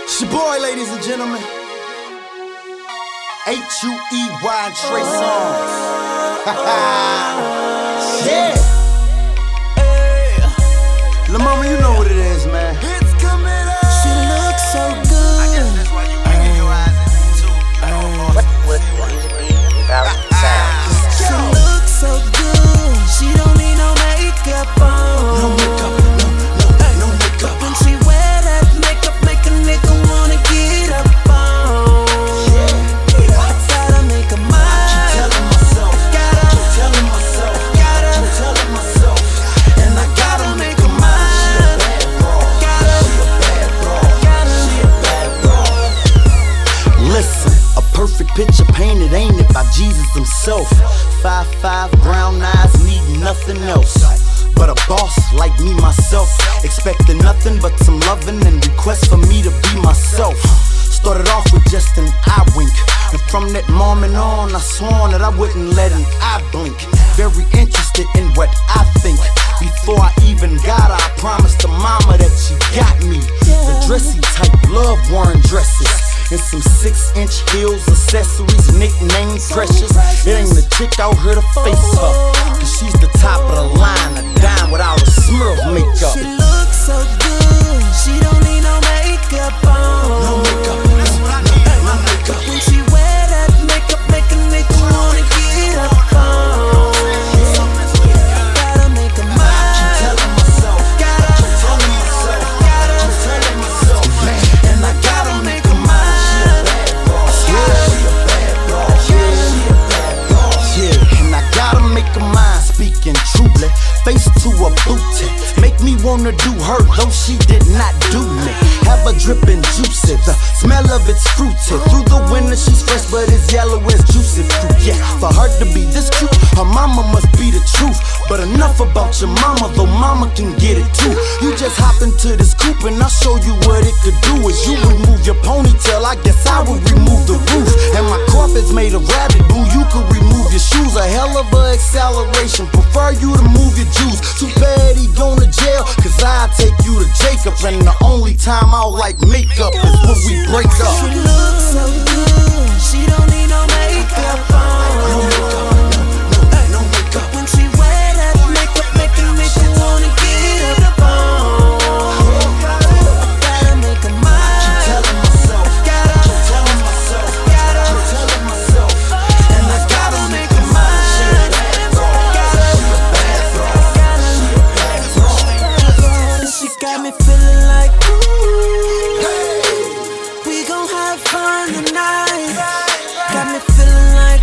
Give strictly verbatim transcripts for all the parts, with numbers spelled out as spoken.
It's your boy, ladies and gentlemen. H U E Y and Trey Songz. Yeah. Hey. La mama, you know what it is, man. It's coming up. She looks so good. I guess that's why you making your eyes at me too. What would the music be without sound? She looks so good. She don't need no makeup on. No makeup, no, no, no makeup. When she wear that makeup, make a nigga wanna get up on. I gotta make a mind. Telling myself, Gotta, telling myself, gotta, telling myself, and I gotta make a mind. gotta, She a bad broad, gotta. she a bad broad. Listen, a perfect picture painted, ain't it, by Jesus himself. Five five, brown eyes, need nothing else. But a boss like me myself, expecting nothing but some loving and requests for me to be myself. Started off with just an eye wink, and from that moment on I swore that I wouldn't let an eye blink. Very interested in what I think. Before I even got her, I promised the mama that she got me. The dressy type, love wearing dresses, and some six inch heels, accessories, nickname Precious. It ain't the chick out here to face her, cause she's the top of the line, a dime without a smear of makeup. She looks so good. She don't need no makeup on. No makeup, that's what I need, no makeup. When she wear that makeup, make a nigga wanna get up on. Gotta make a mind. Telling myself, Gotta, telling myself, gotta, telling myself, and I gotta make a mind. She a bad broad, yeah, she a bad broad, yeah, and I gotta make a mind. Speaking truly, face to a booty, make me wanna do her though she did not do me. Have her dripping juicy, the smell of it's fruity. Through the winter she's fresh, but it's yellow as juicy fruit. Yeah, for her to be this cute, her mama must be the truth. But enough about your mama, though mama can get it too. You just hop into this coupe and I'll show you what it could do. As you remove your ponytail, I guess I will remove the roof. And my carpet's made of rabbit, boo, you could remove your shoes. A hell of a acceleration, prefer you to move your juice. Too bad he going to jail, cause I take you to Jacob. And the only time I'll like makeup is when we break up. She looks so good. She don't need no makeup on. No makeup, no, no, no makeup. When she wear that makeup, make a nigga wanna get up on. Gotta make a mind. Telling myself, Gotta, telling myself, gotta, telling myself, and I gotta make a mind. She a bad broad, she a bad broad, she a bad broad. She got me feeling like, ooh, we gon' have fun tonight. Got me feeling like,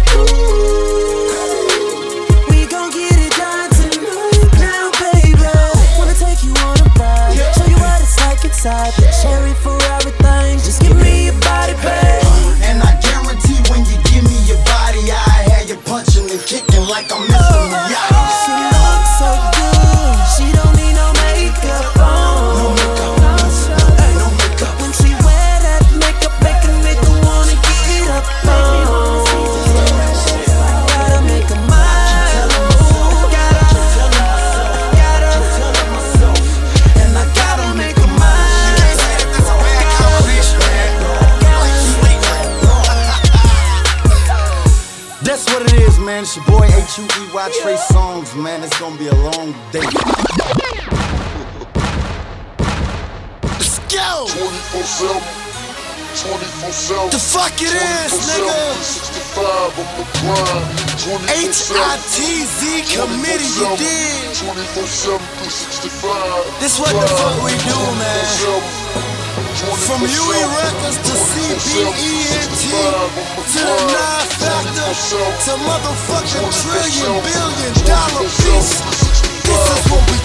ooh, we gon' get it done tonight. Now, baby, wanna take you on a ride, show you what it's like inside the cherry Ferrari thing. Just give me your body, babe. And I guarantee when you give me your body, I have you punching and kicking like I'm missing the yacht. She looks so good. She don't need no makeup on. No makeup, no, no makeup. When she wear that makeup, make a nigga wanna get up on. Gotta make a mind. Gotta, gotta, Telling myself, and I gotta make a mind. That's what it is, man. It's your boy H U E Y Trey Songz, man. It's gonna be a long day. Let's go! twenty-four seven, twenty-four seven. The fuck it is, nigga! sixty-five on the grind. H I T Z committee, you dig? twenty-four seven, three sixty-five. This what the fuck we do, man. From U E Records to C B E N T to the nine factor to motherfucking trillion billion dollar piece. This is what we